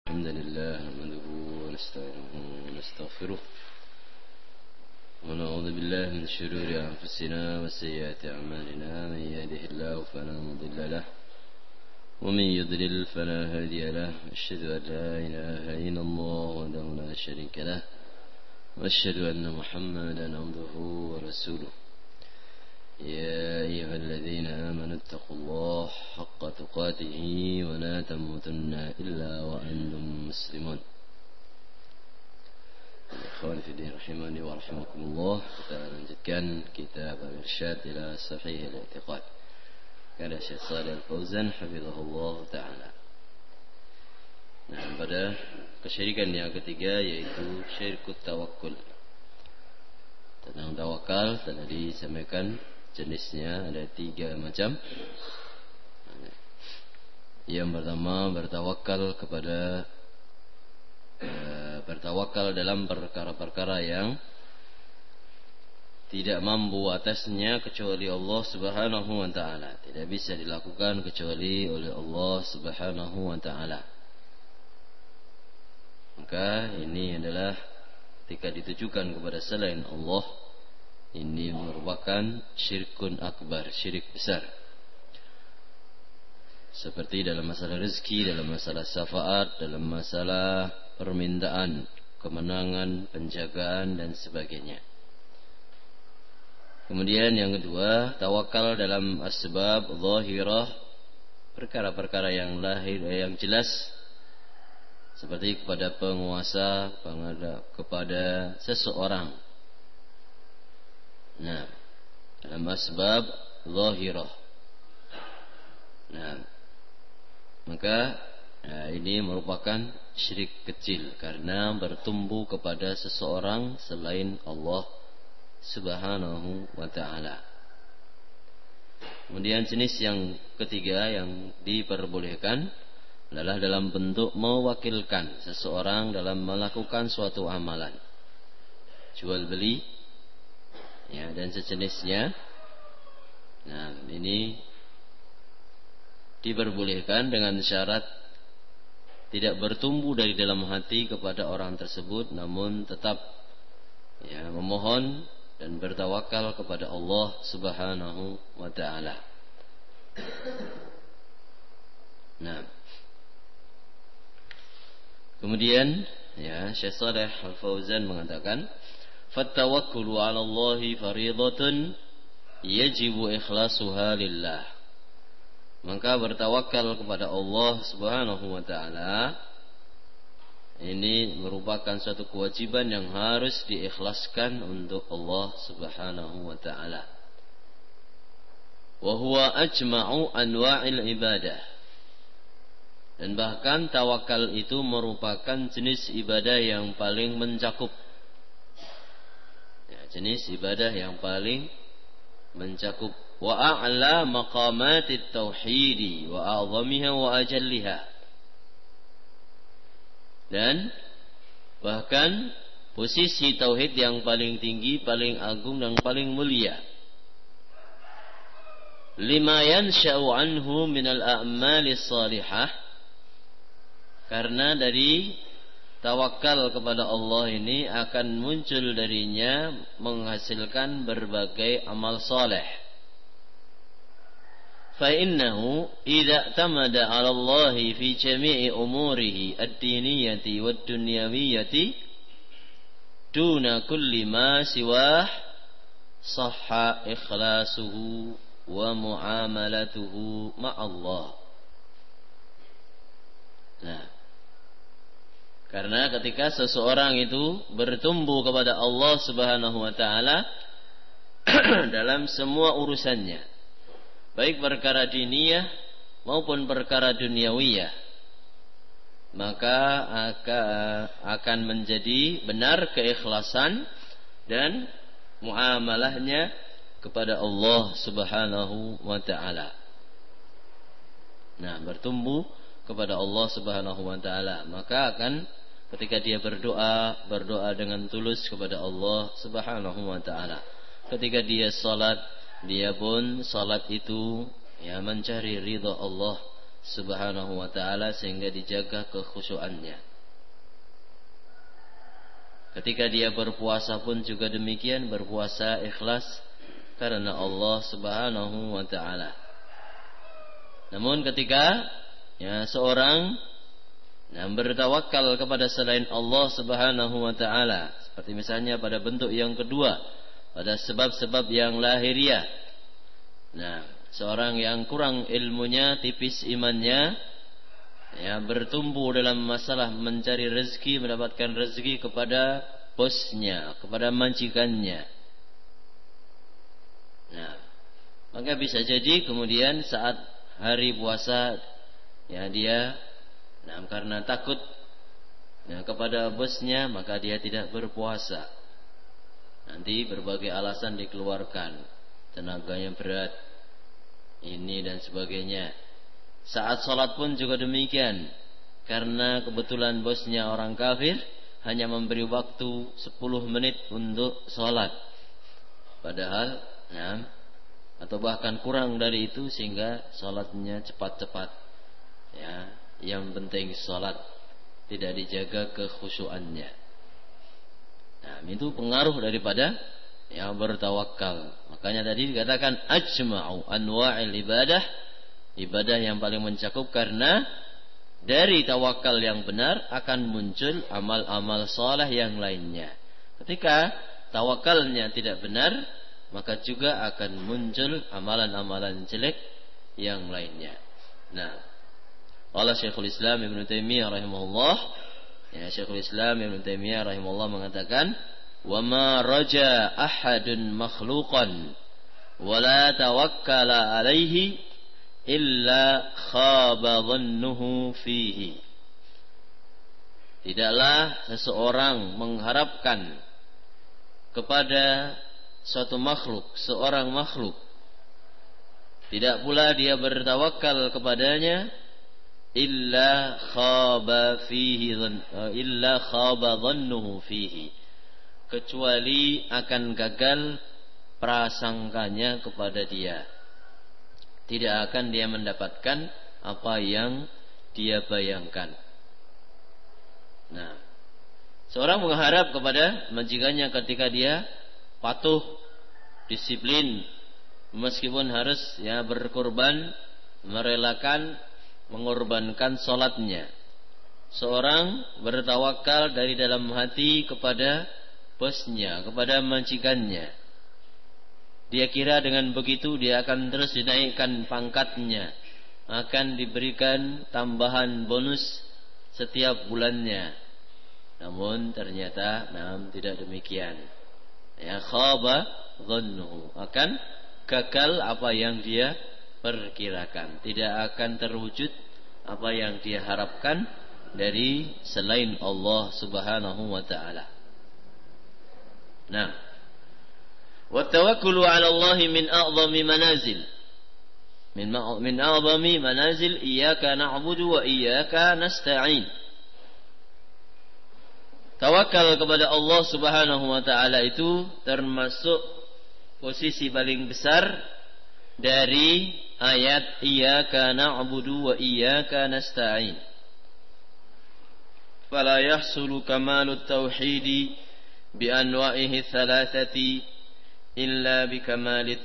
الحمد لله نحمده ونستعينه ونستغفره ونعوذ بالله من شرور أنفسنا وسيئات أعمالنا من يهده الله فلا مضل له ومن يضلل فلا هادي له أشهد أن لا إله إلا الله وحده لا شريك له وأشهد أن محمدا عبده ورسوله يا أيها الذين آمنوا اتقوا الله حق تقاته ولا تموتن إلا وأنتم مسلمون. Ikhwan fillah rahimani wa rahimakumullah. Kita lanjutkan kitab Al-Irsyad ila Sahih Al-I'tiqad karya Syekh Shalih Al-Fauzan hafizahullah taala. Nah, pada kesyirikan yang ketiga yaitu syirkut tawakkul. Tentang tawakal telah disampaikan jenisnya ada 3 macam. Yang pertama bertawakal dalam perkara-perkara yang tidak mampu atasnya kecuali Allah Subhanahu wa taala. Tidak bisa dilakukan kecuali oleh Allah Subhanahu wa taala. Maka ini adalah ketika ditujukan kepada selain Allah, ini merupakan syirkun akbar, syirik besar. Seperti dalam masalah rezeki, dalam masalah syafaat, dalam masalah permintaan, kemenangan, penjagaan dan sebagainya. Kemudian yang kedua, tawakal dalam asbab zahirah, perkara-perkara yang lahir, yang jelas, seperti kepada penguasa, kepada seseorang. Nah, dalam asbab zahirah. Nah, maka ini merupakan syirik kecil karena bertumbuh kepada seseorang selain Allah Subhanahu wa taala. Kemudian jenis yang ketiga yang diperbolehkan adalah dalam bentuk mewakilkan seseorang dalam melakukan suatu amalan, jual beli, ya, dan sejenisnya. Nah, ini diperbolehkan dengan syarat tidak bertumbuh dari dalam hati kepada orang tersebut, namun tetap ya memohon dan bertawakal kepada Allah Subhanahu wa taala. Nah, kemudian ya Syekh Shalih Al-Fauzan mengatakan, "Fattawakkulu 'ala Allahi fariidatun yajibu ikhlasuha lillah." Maka bertawakal kepada Allah Subhanahu wa taala ini merupakan suatu kewajiban yang harus diikhlaskan untuk Allah Subhanahu wa taala. Wa huwa ajma'u anwa'il ibadah. Dan bahkan tawakal itu merupakan jenis ibadah yang paling mencakup. Ya, jenis ibadah yang paling mencakup. Wa a'la maqamatit tauhidi wa a'zamiha wa ajalliha. Dan bahkan posisi tauhid yang paling tinggi, paling agung dan paling mulia. Lima yansha'u anhu minal a'malis salihah. Karena dari tawakal kepada Allah ini akan muncul darinya menghasilkan berbagai amal saleh. فإنه إذا اعتمد على الله في جميع أموره الدينية والدنيوية دون كل ما سواه صح إخلاصه ومعاملته مع الله. Nah, karena ketika seseorang itu bertumbuh kepada Allah Subhanahu wa taala dalam semua urusannya, baik perkara diniyah maupun perkara duniawiyah, maka akan menjadi benar keikhlasan dan muamalahnya kepada Allah Subhanahu wa taala. Nah, bertumbuh kepada Allah Subhanahu wa taala, maka akan ketika dia berdoa dengan tulus kepada Allah Subhanahu wa taala. Ketika dia salat, dia pun salat itu ya mencari ridha Allah Subhanahu wa ta'ala sehingga dijaga kekhusyuannya. Ketika dia berpuasa pun juga demikian, berpuasa ikhlas karena Allah Subhanahu wa ta'ala. Namun ketika seorang bertawakal kepada selain Allah Subhanahu wa ta'ala, seperti misalnya pada bentuk yang kedua, pada sebab-sebab yang lahiriah. Seorang yang kurang ilmunya, tipis imannya, bertumbuh dalam masalah mencari rezeki, mendapatkan rezeki kepada bosnya, kepada majikannya. Maka bisa jadi kemudian saat hari puasa, dia karena takut kepada bosnya, maka dia tidak berpuasa. Nanti berbagai alasan dikeluarkan, tenaganya berat, ini dan sebagainya. Saat sholat pun juga demikian, karena kebetulan bosnya orang kafir, hanya memberi waktu 10 menit untuk sholat, padahal atau bahkan kurang dari itu, sehingga sholatnya cepat-cepat. Yang penting sholat, tidak dijaga kekhusyuannya. Itu pengaruh daripada bertawakal. Makanya tadi dikatakan ajma'u anwa'il ibadah, ibadah yang paling mencakup, karena dari tawakal yang benar akan muncul amal-amal saleh yang lainnya. Ketika tawakalnya tidak benar, maka juga akan muncul amalan-amalan jelek yang lainnya. Qala Syekhul Islam Ibnu Taimiyah rahimahullah, Syekhul Islam Ibnu Taimiyah rahimahullah mengatakan, wa ma raja ahadun makhluqan wa la tawakkala alaihi illa khaba dhannuhu fihi. Tidaklah seseorang mengharapkan kepada suatu makhluk, seorang makhluk, tidak pula dia bertawakal kepadanya, illa khaba dhannuhu fihi, kecuali akan gagal prasangkanya kepada dia. Tidak akan dia mendapatkan apa yang dia bayangkan. Seorang mengharap kepada majikannya ketika dia patuh, disiplin, meskipun harus berkorban, merelakan, mengorbankan sholatnya. Seorang bertawakal dari dalam hati kepada bosnya, kepada majikannya. Dia kira dengan begitu dia akan terus dinaikkan pangkatnya, akan diberikan tambahan bonus setiap bulannya. Namun ternyata tidak demikian. Khaba dhannuhu, akan gagal apa yang dia perkirakan, tidak akan terwujud apa yang dia harapkan dari selain Allah Subhanahu wa ta'ala. Wa tawakkulu 'ala Allah min a'zami manazil min a'zami manazil iyyaka na'budu wa iyyaka nasta'in. Tawakal kepada Allah Subhanahu wa ta'ala itu termasuk posisi paling besar dari ayat iyyaka na'budu wa iyyaka nasta'in. Fala yahsulu kamalut tauhidi bi anwa'ihi thalathati illa bikamalit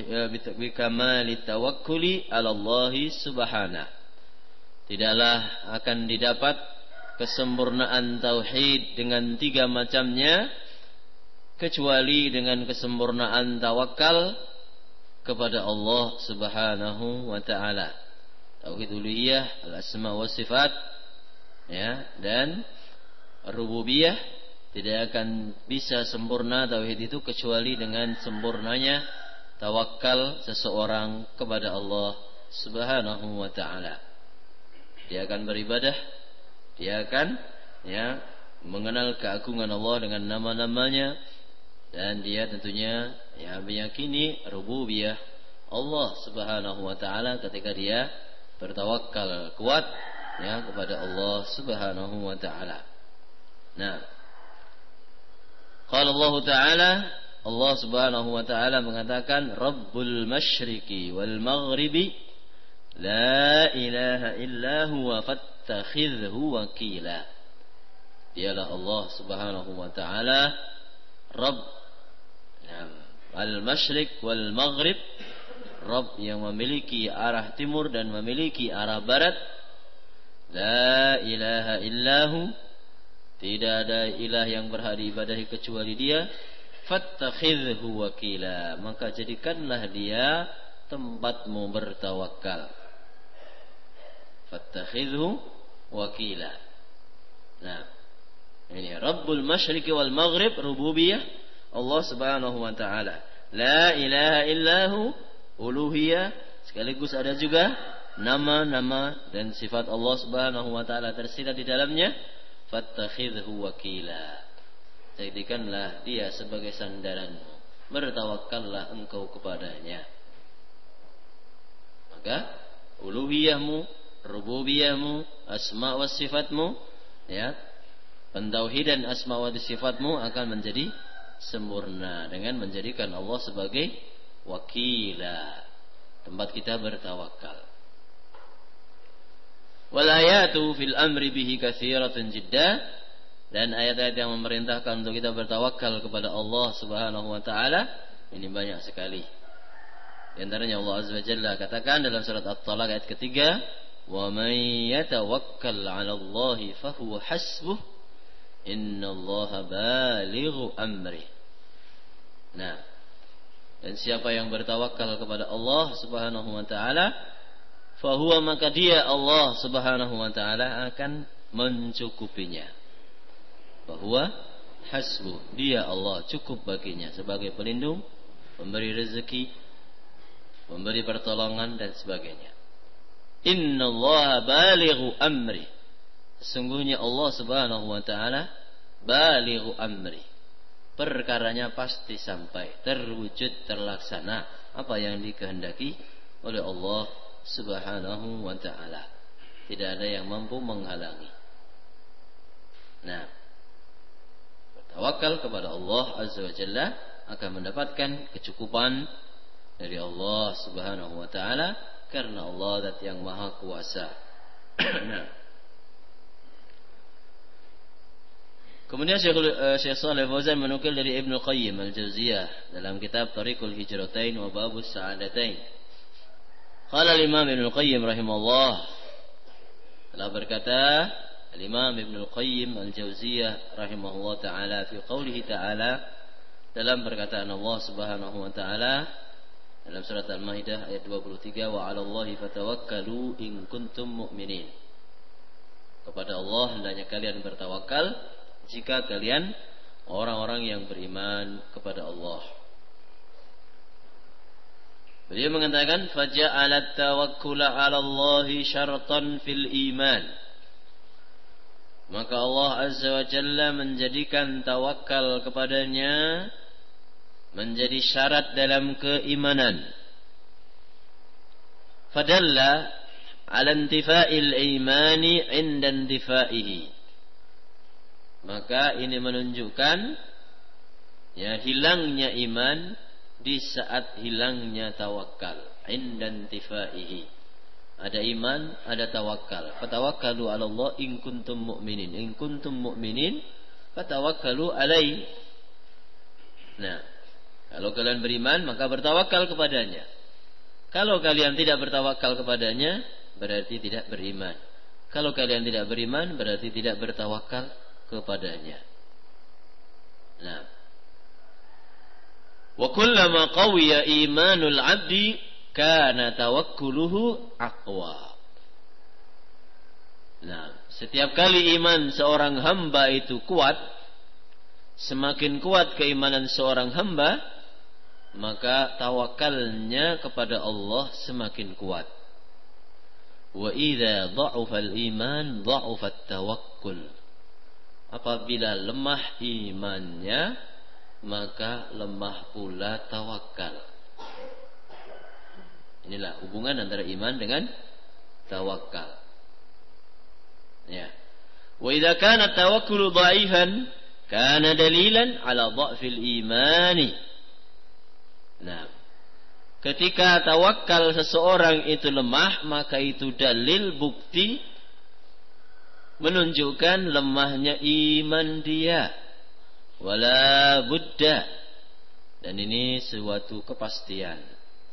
tawakkuli 'ala Allah Subhanahu. Tidaklah akan didapat kesempurnaan tauhid dengan 3 macamnya, kecuali dengan kesempurnaan tawakal kepada Allah Subhanahu wa ta'ala. Tauhid uluhiyah, al-asma wa sifat, dan rububiyah. Tidak akan bisa sempurna tauhid itu kecuali dengan sempurnanya tawakal seseorang kepada Allah Subhanahu wa ta'ala. Dia akan beribadah, dia akan mengenal keagungan Allah dengan nama-namanya, dan dia tentunya meyakini rububiyah Allah Subhanahu wa ta'ala ketika dia bertawakal kuat kepada Allah Subhanahu wa ta'ala. Qala Allah Ta'ala, Allah Subhanahu wa ta'ala mengatakan, Rabbul masyriqi wal maghribi La ilaha illa huwa fattakhidhu wakila. Dialah Allah Subhanahu wa taala Rabb al-masyriq wal maghrib, Rabb yang memiliki arah timur dan memiliki arah barat. La ilaha illahu, tidak ada ilah yang berhak diibadahi kecuali Dia. Fattakhidhu wakila, maka jadikanlah Dia tempatmu bertawakal. Fattakhidhu wakila. Nah, ini Rabbul Masyriqi wal Maghrib, rububiyah Allah Subhanahu wa taala. La ilaha illahu, uluhiyah, sekaligus ada juga nama-nama dan sifat Allah Subhanahu wa taala tersirat di dalamnya. Fattakhidhu wakila, jadikanlah Dia sebagai sandaranmu, bertawakkallah engkau kepadanya. Maka uluhiyahmu, rububiyahmu, asma wa sifatmu, ya, pentauhidan asma wa sifatmu akan menjadi sempurna dengan menjadikan Allah sebagai wakila, tempat kita bertawakal. Wal ayatu fil amri bihi katsiratun jidda, dan ayat-ayat yang memerintahkan untuk kita bertawakal kepada Allah Subhanahu wa taala ini banyak sekali. Di antaranya Allah Azza wa Jalla katakan dalam surat At-Talaq ayat ketiga, "Wa may yatawakkal 'ala Allahi fahuwa hasbuh, innallaha balighu amri." Nah, dan siapa yang bertawakal kepada Allah Subhanahu wa taala, fahuwa, maka Dia Allah Subhanahu wa taala akan mencukupinya. Fahuwa hasbuh, Dia Allah cukup baginya sebagai pelindung, pemberi rezeki, memberi pertolongan dan sebagainya. Innallaha balighu amri, sesungguhnya Allah Subhanahu wa taala balighu amri, perkaranya pasti sampai, terwujud, terlaksana apa yang dikehendaki oleh Allah Subhanahu wa taala. Tidak ada yang mampu menghalangi. Nah, bertawakal kepada Allah Azza wa Jalla akan mendapatkan kecukupan dari Allah Subhanahu wa taala, karena Allah zat yang maha kuasa. Nah, kemudian Syekh Shalih Fauzan menukil dari Ibnu Qayyim al-Jauziyah dalam kitab Thariqul Hijratain wa Babus Sa'adatain. Qala al-Imam Ibnu Qayyim rahimahullah, telah berkata al-Imam Ibnu Qayyim al-Jauziyah rahimahullah taala fi qoulihi taala, dalam perkataan Allah Subhanahu wa taala dalam surat Al-Maidah ayat 23, wa 'alallahi fatawakkalu in kuntum mu'minin. Kepada Allah hendaknya kalian bertawakal jika kalian orang-orang yang beriman kepada Allah. Beliau mengatakan, faja'alat tawakkula 'ala Allahi syartan fil iman. Maka Allah Azza wa Jalla menjadikan tawakal kepadanya menjadi syarat dalam keimanan. Fadalla 'ala intifa'il imani 'inda intifa'ihi. Maka ini menunjukkan ya hilangnya iman di saat hilangnya tawakal. 'Inda intifa'ihi. Ada iman, ada tawakal. Fatawakkalu 'ala Allah in kuntum mu'minin. In kuntum mu'minin fatawakkalu 'alaihi. Nah, kalau kalian beriman maka bertawakal kepadanya. Kalau kalian tidak bertawakal kepadanya berarti tidak beriman. Kalau kalian tidak beriman berarti tidak bertawakal kepadanya. Nah, wa kullama qawiya imanul 'abdi kana tawakkuluhu aqwa. Nah, setiap kali iman seorang hamba itu kuat, semakin kuat keimanan seorang hamba, maka tawakalnya kepada Allah semakin kuat. Wa idza dha'afa al-iman dha'afa at-tawakkul. Apabila lemah imannya, maka lemah pula tawakal. Inilah hubungan antara iman dengan tawakal. Ya. Wa idza kana tawakkulu dha'ifan kana dalilan ala dha'fil imani. Nah, ketika tawakal seseorang itu lemah, maka itu dalil bukti menunjukkan lemahnya iman dia. Wala budda. Dan ini suatu kepastian.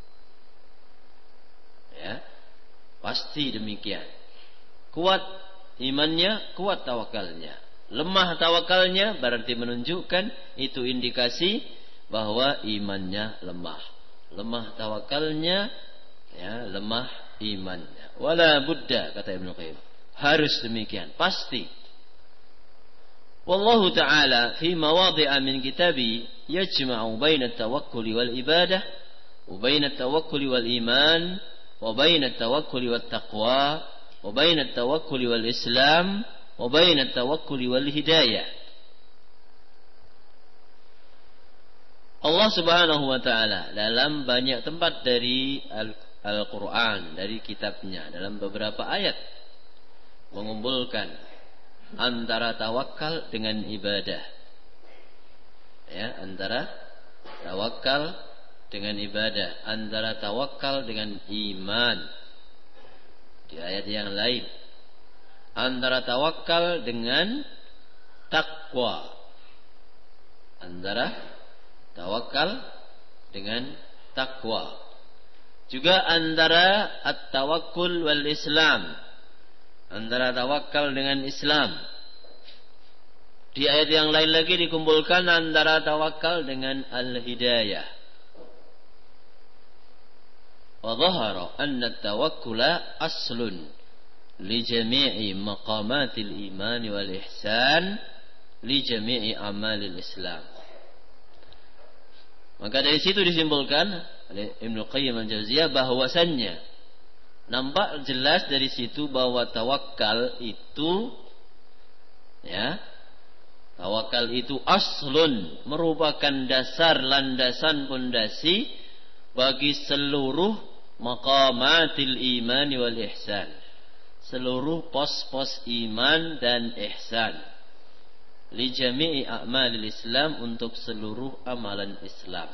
Ya, pasti demikian. Kuat imannya, kuat tawakalnya. Lemah tawakalnya berarti menunjukkan itu indikasi bahwa imannya lemah. Lemah tawakalnya, ya, lemah imannya. Wala budda, kata Ibnu Qayyim. Harus demikian, pasti. Wallahu ta'ala fi mawadhi'a min kitabi yajma'u baina at-tawakkul wal ibadah wa baina at-tawakkul wal iman wa baina at-tawakkul wat taqwa wa baina at-tawakkul wal islam wa baina at-tawakkul wal hidayah. Allah Subhanahu wa taala dalam banyak tempat dari Al-Qur'an, dari kitabnya, dalam beberapa ayat mengumpulkan antara tawakal dengan ibadah. Ya, antara tawakal dengan ibadah, antara tawakal dengan iman. Di ayat yang lain, antara tawakal dengan takwa. Antara tawakal dengan takwa. Juga antara at-tawakkul wal Islam, antara tawakal dengan Islam. Di ayat yang lain lagi dikumpulkan antara tawakal dengan al-hidayah. Wa dhahara anna at-tawakkula aslun li jami'i maqamatil iman wal ihsan li jami'i amalil Islam. Maka dari situ disimpulkan oleh Ibnu Qayyim al-Jauziyah bahwasannya nampak jelas dari situ bahwa tawakal itu, ya, tawakal itu aslun, merupakan dasar, landasan, pondasi bagi seluruh maqamatil iman wal ihsan, seluruh pos-pos iman dan ihsan, li jami'i a'malil Islam, untuk seluruh amalan Islam.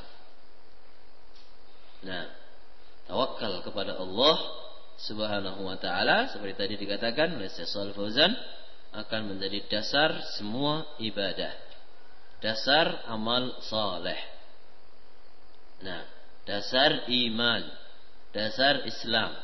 Nah, tawakal kepada Allah Subhanahu wa ta'ala, seperti tadi dikatakan oleh Syekh Shalih Fauzan, akan menjadi dasar semua ibadah, dasar amal saleh. Nah, dasar iman, dasar Islam.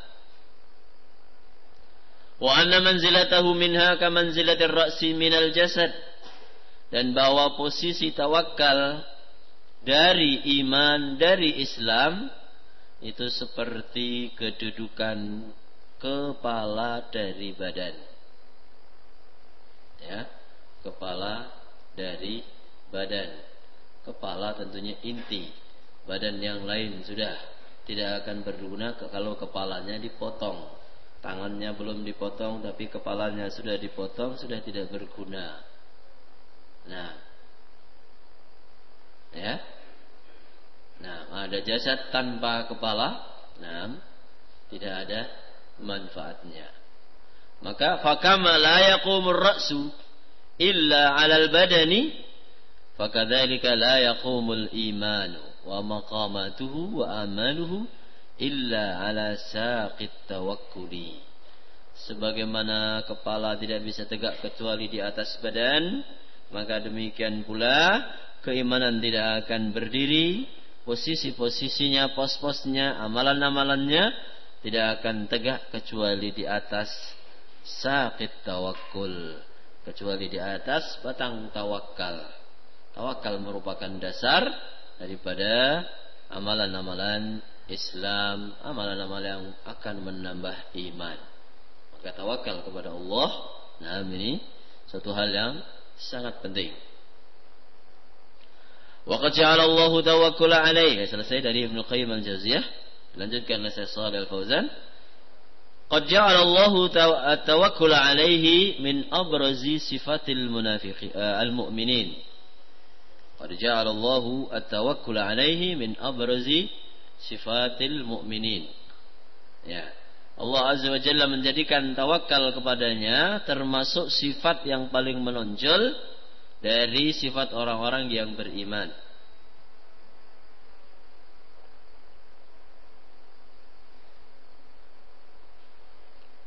Wa anna manzilatahu minha ka manzilatir ra'si minal jasad. Dan bahwa posisi tawakal dari iman, dari Islam, itu seperti kedudukan kepala dari badan. Ya, kepala dari badan. Kepala tentunya inti. Badan yang lain sudah tidak akan berguna kalau kepalanya dipotong. Tangannya belum dipotong tapi kepalanya sudah dipotong, sudah tidak berguna. Nah, ya. Nah, ada jasad tanpa kepala, nah, tidak ada manfaatnya. Maka fakama la yaqumur ra'su illa 'alal badani, fakadzalika la yaqumul imanu wa maqamatuhu wa amaluhu illa 'ala saqit tawakkuli. Sebagaimana kepala tidak bisa tegak kecuali di atas badan, maka demikian pula keimanan tidak akan berdiri, posisi-posisinya, pos-posnya, amalan-amalannya tidak akan tegak kecuali di atas saqit tawakkul, kecuali di atas batang tawakal. Tawakal merupakan dasar daripada amalan-amalan Islam, amalan-amalan yang akan menambah iman. Maka tawakal kepada Allah, nah, ini suatu hal yang sangat penting. Wa qad ja'ala Allahu tawakkula alaihi. Selesai dari Ibnu Qayyim al-Jauziyah. Lanjutkan oleh Syekh Shalih Al-Fauzan. Qad ja'ala Allahu tawakkula alaihi min abrazi sifatil munafiqin al-mu'minin. Qad ja'ala Allahu at-tawakkula alaihi min abrazi sifatil mu'minin. Ya. Allah Azza wa Jalla menjadikan tawakal kepadanya termasuk sifat yang paling menonjol dari sifat orang-orang yang beriman.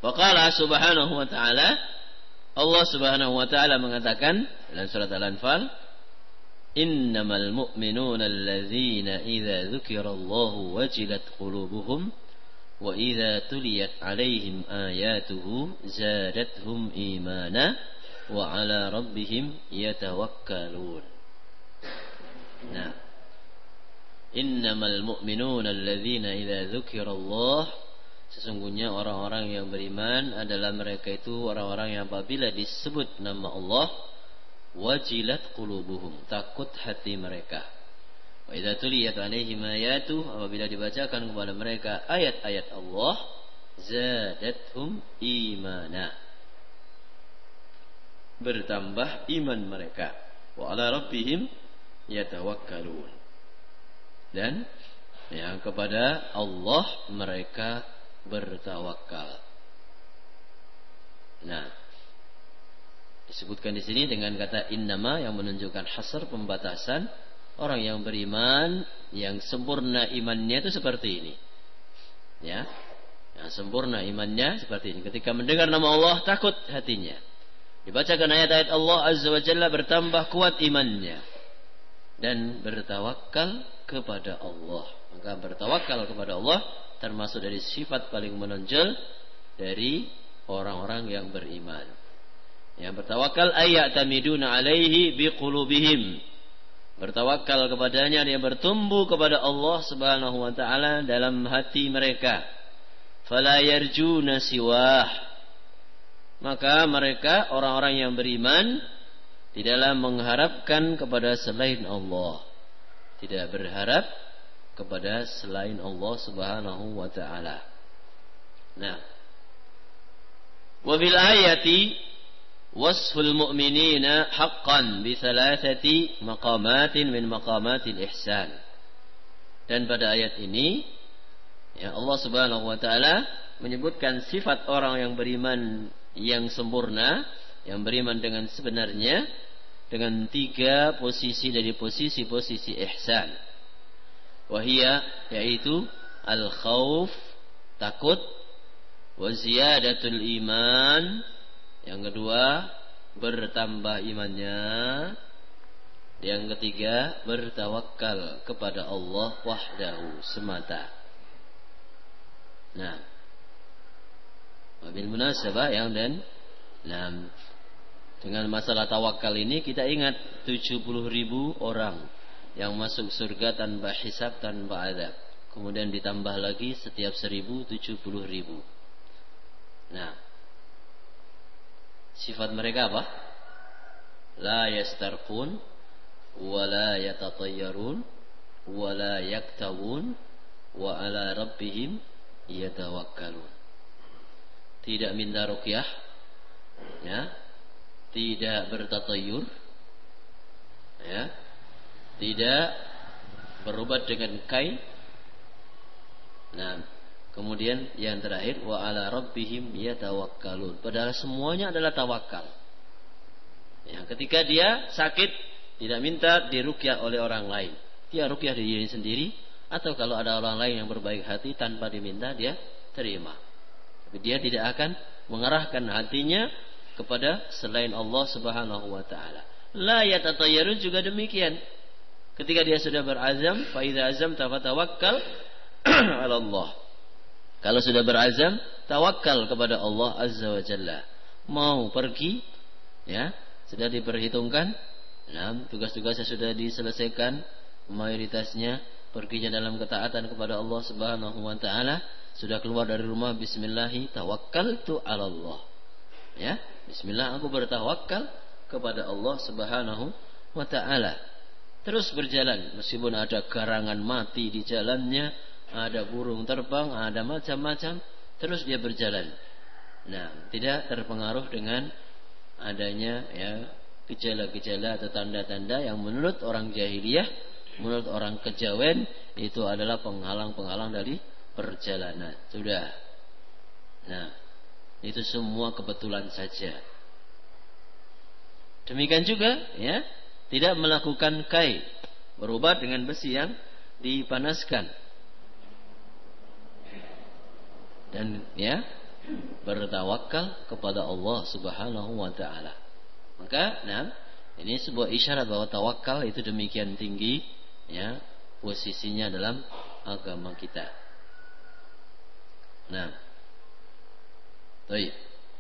Waqala subhanahu wa ta'ala, Allah subhanahu wa ta'ala mengatakan dalam surat Al-Anfal, innamal mu'minuna alladzina idza dzukirallahu wajilat qulubuhum wa idza tuliyat alaihim ayatuhu zadatuhum imana wa ala rabbihim yatawakkalun. Nah, innamal mu'minuna alladzina idza dzukirallahu, sesungguhnya orang-orang yang beriman adalah mereka itu orang-orang yang apabila disebut nama Allah wajilat qulubuhum, takut hati mereka. Wa idza tuliyat alaihim ayatu, apabila dibacakan kepada mereka ayat-ayat Allah, zadatuhum imana, bertambah iman mereka. Wa ala rabbihim yatawakkalun, dan yang kepada Allah mereka bertawakal. Nah, disebutkan di sini dengan kata innama yang menunjukkan hasr, pembatasan. Orang yang beriman yang sempurna imannya itu seperti ini. Ya. Yang sempurna imannya seperti ini. Ketika mendengar nama Allah takut hatinya. Dibacakan ayat-ayat Allah Azza wa Jalla, bertambah kuat imannya dan bertawakal kepada Allah. Maka bertawakal kepada Allah termasuk dari sifat paling menonjol dari orang-orang yang beriman. Yang bertawakal ayyatamiduna alaihi biqulubihim, bertawakal kepadanya, dia bertumbuh kepada Allah subhanahu wa ta'ala dalam hati mereka. Fala yarjuna siwah, maka mereka orang-orang yang beriman tidaklah mengharapkan kepada selain Allah, tidak berharap kepada selain Allah subhanahu wa ta'ala. Nah, wa bil ayati wasful mu'minina haqqan bi thalathati maqamatin min maqamatil ihsan. Dan pada ayat ini ya, Allah subhanahu wa ta'ala menyebutkan sifat orang yang beriman yang sempurna, yang beriman dengan sebenarnya, dengan 3 posisi dari posisi-posisi ihsan. Wahia, yaitu al-khawf, takut, wa ziyadatul iman, yang kedua bertambah imannya, yang ketiga bertawakal kepada Allah wahdahu semata. Nah, wabil munasabah yang dan dengan masalah tawakal ini kita ingat 70.000 orang yang masuk surga tanpa hisab, tanpa azab. Kemudian ditambah lagi setiap 1.000 70.000. Nah, sifat mereka apa? La yastarqun wa la yatatayyarun wa la yaktawun wa ala rabbihim yatawakkalun. Tidak minta ruqyah, ya, tidak bertatayyur, ya, tidak berobat dengan kai. Nah, kemudian yang terakhir wa ala rabbihim yatawakkalun. Padahal semuanya adalah tawakal. Ya, ketika dia sakit tidak minta diruqyah oleh orang lain, dia ruqyah diri sendiri, atau kalau ada orang lain yang berbaik hati tanpa diminta dia terima. Tapi dia tidak akan mengarahkan hatinya kepada selain Allah subhanahu wa ta'ala. La yatatayyarun juga demikian. Ketika dia sudah berazam, fa idza azamta fatawakkal 'ala Allah. Kalau sudah berazam, tawakal kepada Allah Azza wa Jalla. Mau pergi, ya, sudah diperhitungkan. Nah, tugas-tugasnya sudah diselesaikan, mayoritasnya perginya dalam ketaatan kepada Allah Subhanahu wa taala. Sudah keluar dari rumah, bismillah, tawakkaltu 'ala Allah. Ya, bismillah, aku bertawakal kepada Allah Subhanahu wa taala. Terus berjalan, meskipun ada garangan mati di jalannya, ada burung terbang, ada macam-macam, terus dia berjalan. Nah, tidak terpengaruh dengan adanya ya gejala-gejala atau tanda-tanda yang menurut orang jahiliyah, menurut orang kejawen itu adalah penghalang-penghalang dari perjalanan. Sudah. Nah, itu semua kebetulan saja. Demikian juga ya, tidak melakukan kai, berobat dengan besi yang dipanaskan. Dan ya, bertawakal kepada Allah Subhanahu wa taala. Maka, ini sebuah isyarat bahwa tawakal itu demikian tinggi ya posisinya dalam agama kita. Baik.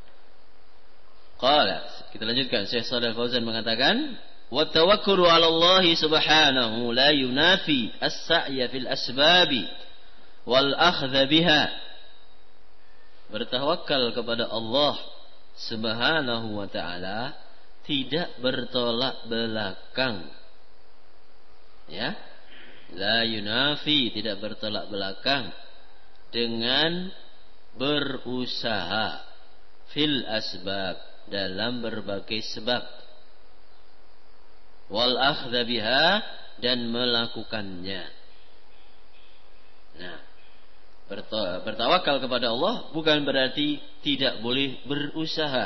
Qala, kita lanjutkan. Syekh Shalih Fauzan mengatakan, "Wa tawakkulu 'ala Allah subhanahu la yunafi as-sa'ya fil asbabi wal akhdha biha." Bertawakal kepada Allah Subhanahu wa taala tidak bertolak belakang. Ya. La yunafi, tidak bertolak belakang dengan berusaha fil asbab, dalam berbagai sebab, wal akhdha biha, dan melakukannya. Bertawakal kepada Allah bukan berarti tidak boleh berusaha.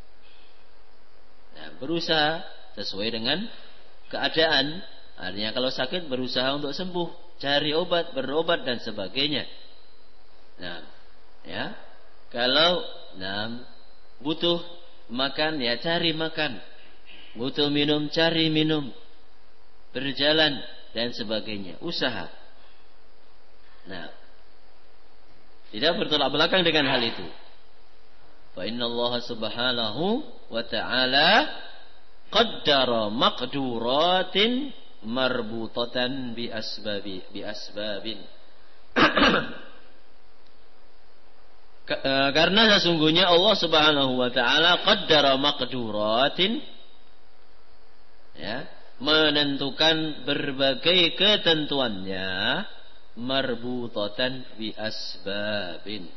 Berusaha sesuai dengan keadaan. Artinya kalau sakit berusaha untuk sembuh, cari obat, berobat dan sebagainya. Kalau butuh makan, ya cari makan. Butuh minum, cari minum. Berjalan dan sebagainya. Usaha. Tidak bertolak belakang dengan hal itu. Fa inna Allah subhanahu wa ta'ala qaddara maqduratin marbutatan bi asbabin. Karena sesungguhnya Allah Subhanahu wa taala qaddara maqduratin, menentukan berbagai ketentuannya, marbutatan bi asbabin.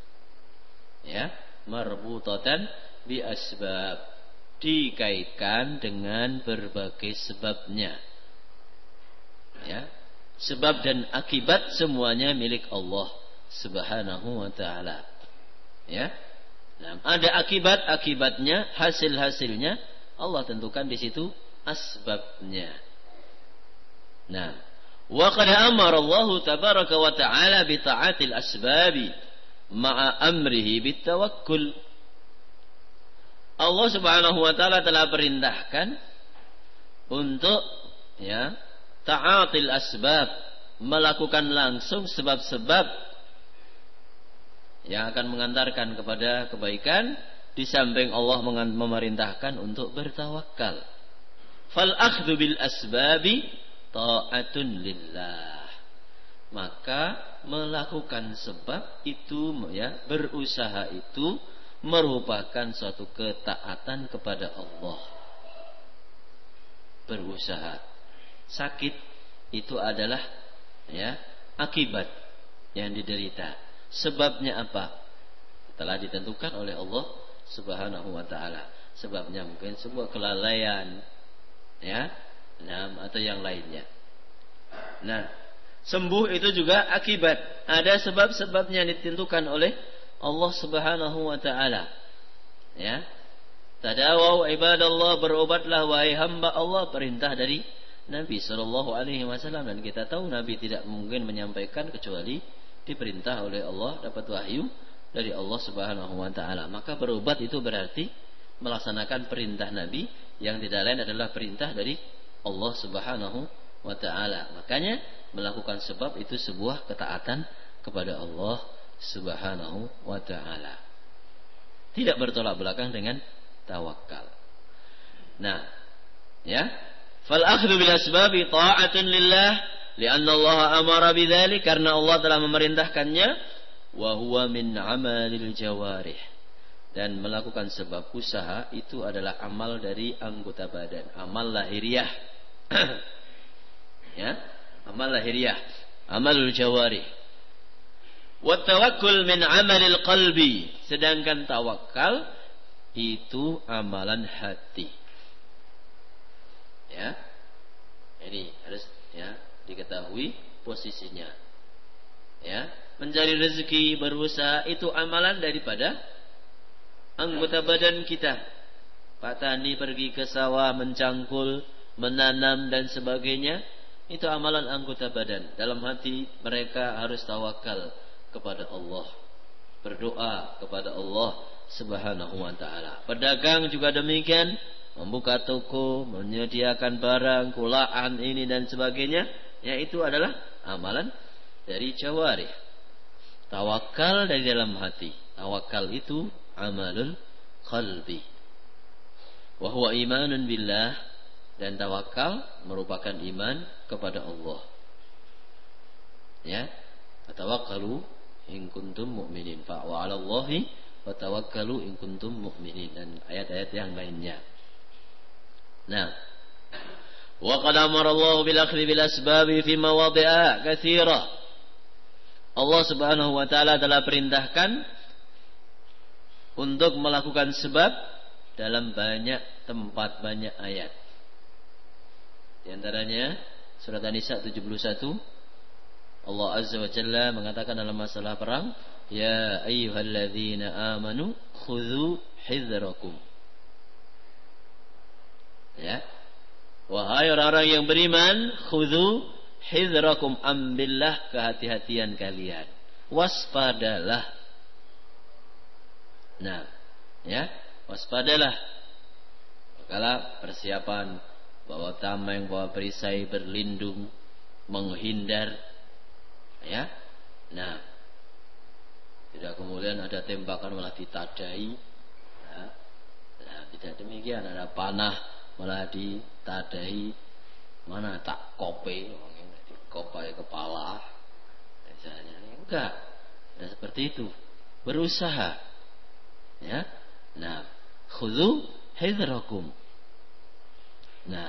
Marbutatan bi asbab, dikaitkan dengan berbagai sebabnya. Sebab dan akibat semuanya milik Allah Subhanahu wa taala. Ada akibatnya, hasilnya Allah tentukan di situ asbabnya. Wa qad amara Allah tabaraka wa ta'ala bi ta'atil asbabi ma'a amrihi bit tawakkul. Allah Subhanahu wa taala telah perintahkan untuk ta'atil asbab, melakukan langsung sebab-sebab yang akan mengantarkan kepada kebaikan, di samping Allah memerintahkan untuk bertawakal. Fal akhdhu bil asbabi ta'atun lillah. Maka melakukan sebab itu, berusaha itu merupakan suatu ketaatan kepada Allah. Berusaha. Sakit itu adalah akibat yang diderita. Sebabnya apa? Telah ditentukan oleh Allah Subhanahu wa taala. Sebabnya mungkin sebuah kelalaian, atau yang lainnya. Sembuh itu juga akibat. Ada sebab-sebabnya yang ditentukan oleh Allah Subhanahu wa taala. Tadawau ibadallah, berobatlah wahai hamba Allah, perintah dari Nabi sallallahu alaihi wasallam, dan kita tahu Nabi tidak mungkin menyampaikan kecuali diperintah oleh Allah, dapat wahyu dari Allah Subhanahu wa taala. Maka berobat itu berarti melaksanakan perintah Nabi, yang tidak lain adalah perintah dari Allah Subhanahu wa taala. Makanya melakukan sebab itu sebuah ketaatan kepada Allah Subhanahu wa taala. Tidak bertolak belakang dengan tawakal. Fal akhdhu bil asbabi ta'atun lillah, lianna Allah amara bidzalik, karena Allah telah memerintahkannya, wa huwa min amalil jawarih, dan melakukan sebab usaha itu adalah amal dari anggota badan, amal lahiriah. Amal lahiriah, amalul jawarih. Wa tawakkul min amalil qalbi, sedangkan tawakal itu amalan hati. Ini harus diketahui posisinya. Mencari rezeki, berusaha, itu amalan daripada anggota badan kita. Pak Tani pergi ke sawah, mencangkul, menanam dan sebagainya, itu amalan anggota badan. Dalam hati mereka harus tawakal kepada Allah. berdoa kepada Allah Subhanahu wa taala. Pedagang juga demikian, membuka toko, menyediakan barang, kulaan ini dan sebagainya, yaitu adalah amalan dari jawarih. Tawakal dari dalam hati. Tawakal itu amalul qalbi. Wa huwa imanun billah, dan tawakal merupakan iman kepada Allah. Ya, tawakkalu in kuntum mu'minin, fa wa 'alallahi fatawakkalu in kuntum mu'minin, dan ayat-ayat yang lainnya. Nah, wa qad amara Allah bil akhdhi bil asbab fi mawadhi'a katsira. Allah Subhanahu wa taala telah perintahkan untuk melakukan sebab dalam banyak tempat, banyak ayat. Di antaranya surat An-Nisa 71, Allah Azza wa Jalla mengatakan dalam masalah perang, ya ayyuhalladzina amanu khudhu hidzrakum. Ya, wahai orang-orang yang beriman, khudhu hidzrakum, ambillah kehati-hatian kalian, waspadalah. Nah, ya, waspadalah. Kala persiapan, bawa tameng, bawa perisai, berlindung, menghindar. Ya, nah, tidak kemudian ada tembakan malah ditadai. Nah, tidak demikian, ada panah malah ditadai. Mana tak kope, dikopai kepala, misalnya. Enggak, tidak seperti itu. Berusaha. Ya, nah, khudhu hidrakum. Nah,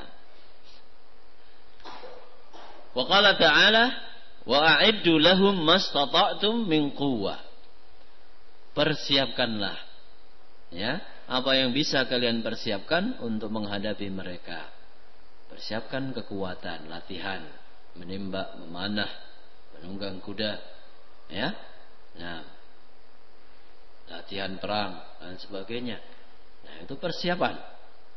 wa qala ta'ala wa a'iddu lahum mastata'tum min quwwah. Persiapkanlah, ya, apa yang bisa kalian persiapkan untuk menghadapi mereka. Persiapkan kekuatan, latihan, menembak, memanah, menunggang kuda, ya. Nah, latihan perang dan sebagainya. Nah, itu persiapan.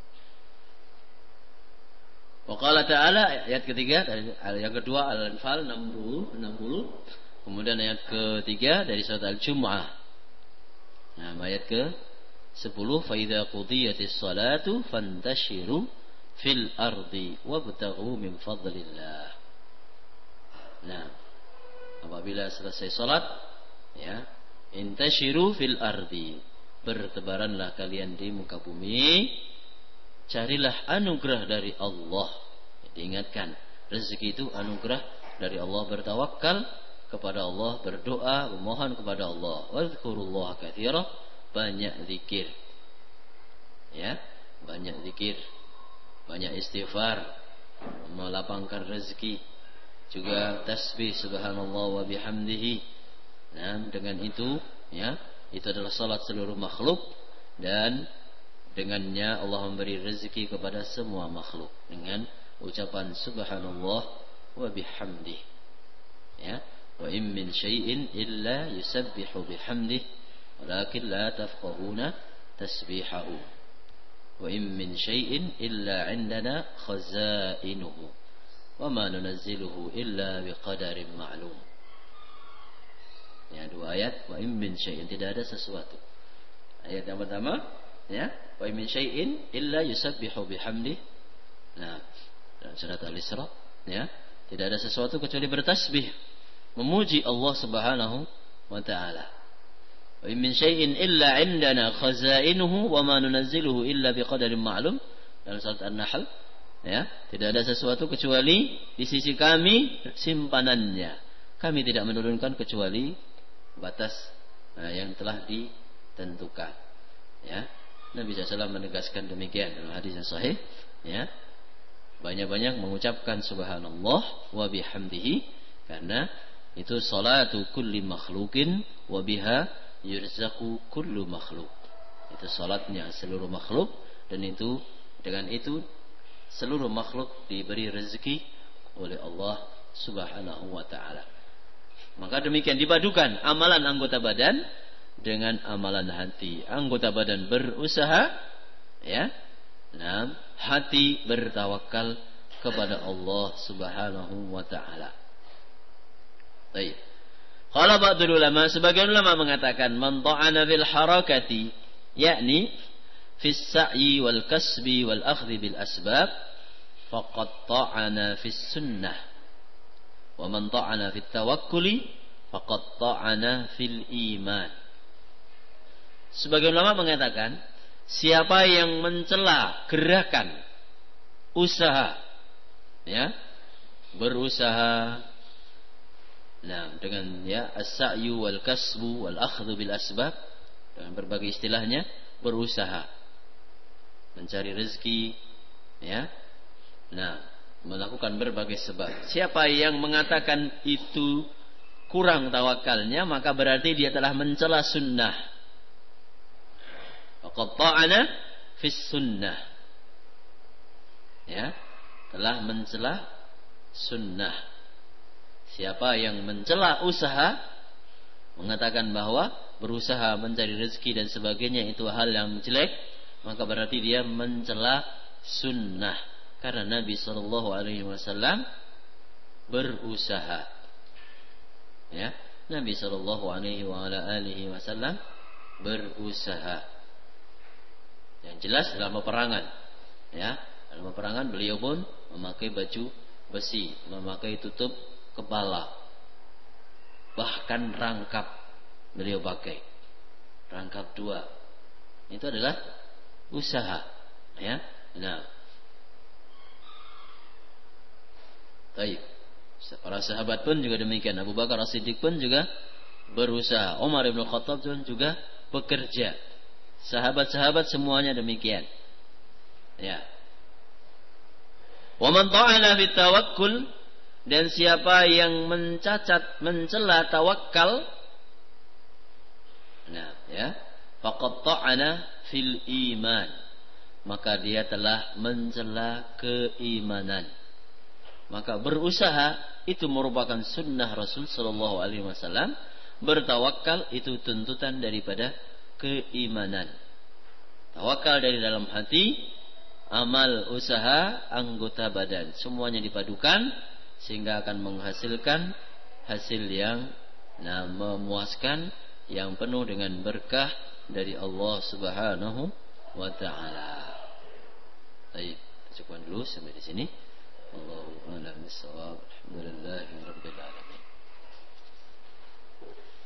Wa qala ta'ala, ayat ketiga, yang kedua Al-Anfal 60. Kemudian ayat ketiga dari surat Al-Jumu'ah. Nah, ayat ke-10, fa idza qudiyatis salatu fantashiru fil ardi wabtaghu min fadlillah. Nah, apabila selesai salat, ya, intashiru fil ardi, bertebaranlah kalian di muka bumi, carilah anugerah dari Allah. Diingatkan, rezeki itu anugerah dari Allah. Bertawakal kepada Allah, berdoa, memohon kepada Allah. Wadhkurullaha katsira, banyak zikir. Ya, banyak zikir, banyak istighfar, melapangkan rezeki. Juga tasbih subhanallah wa bihamdihi. Nah, dengan itu, ya, itu adalah salat seluruh makhluk, dan dengannya Allah memberi rezeki kepada semua makhluk dengan ucapan subhanallah wa bihamdih. Ya, wa in min syai'in illa yusabbihu bihamdih walakin la tafqahuna tasbihahu. Wa in min syai'in illa 'indana khazainuhu wa ma nunazziluhu illa biqadarin ma'lum. Ya, dua ayat, wa in min syai'in, tidak ada sesuatu. Ayat yang pertama, ya, wa min syai'in illa yusabbihu bihamdih. Nah, dalam surat Al-Isra, ya, tidak ada sesuatu kecuali bertasbih, memuji Allah Subhanahu wa taala. Wa min syai'in illa 'indana khazainuhu wa ma nunazziluhu illa biqadarin ma'lum. Dalam surat An-Nahl, ya, tidak ada sesuatu kecuali di sisi kami simpanannya. Kami tidak menurunkan kecuali batas yang telah ditentukan. Ya, Nabi SAW menegaskan demikian dalam hadis yang sahih, ya. Banyak-banyak mengucapkan subhanallah wa bihamdihi, karena itu salatu kulli makhlukin wa biha yurzaqu kullu makhluk. Itu salatnya seluruh makhluk, dan itu dengan itu seluruh makhluk diberi rezeki oleh Allah Subhanahu wa taala. Maka demikian dipadukan amalan anggota badan dengan amalan hati. Anggota badan berusaha, ya, nah, hati bertawakal kepada Allah Subhanahu wa taala. Baik. Qala ba'dul ulama, sebagian ulama mengatakan man ta'ana fil harakati, yakni fis sa'yi wal kasbi wal akhdhi bil asbab faqad ta'ana fis sunnah. Wa man ta'ana fit tawakkuli faqad ta'ana fil iman. Sebagian ulama mengatakan siapa yang mencela gerakan usaha, ya, berusaha, nah dengan ya as-sa'yu wal kasbu wal akhdhu bil asbab, dengan berbagai istilahnya, berusaha mencari rezeki, ya, nah melakukan berbagai sebab. Siapa yang mengatakan itu kurang tawakalnya, maka berarti dia telah mencela sunnah. Faqad ta'ana fis sunnah, ya, telah mencela sunnah. Siapa yang mencela usaha, mengatakan bahwa berusaha mencari rezeki dan sebagainya itu hal yang jelek, maka berarti dia mencela sunnah. Karena Nabi SAW berusaha, ya, Nabi SAW berusaha. Yang jelas dalam peperangan, ya, dalam peperangan beliau pun memakai baju besi, memakai tutup kepala, bahkan rangkap beliau pakai rangkap 2. Itu adalah usaha, ya. Nah, baik. Para sahabat pun juga demikian. Abu Bakar As-Siddiq pun juga berusaha. Umar bin Khattab pun juga bekerja. Sahabat-sahabat semuanya demikian. Ya. Wa man ta'ala fit tawakkul, dan siapa yang mencacat, mencela tawakal, nah, ya, faqad ta'ana fil iman, maka dia telah mencela keimanan. Maka berusaha itu merupakan sunnah Rasul sallallahu alaihi wasallam. Bertawakal itu tuntutan daripada keimanan. Tawakal dari dalam hati, amal, usaha, anggota badan, semuanya dipadukan sehingga akan menghasilkan hasil yang memuaskan, yang penuh dengan berkah dari Allah Subhanahu wa taala. Baik, cukupkan dulu sampai di sini. Allahu a'lam bissawab. Alhamdulillahirabbil alamin.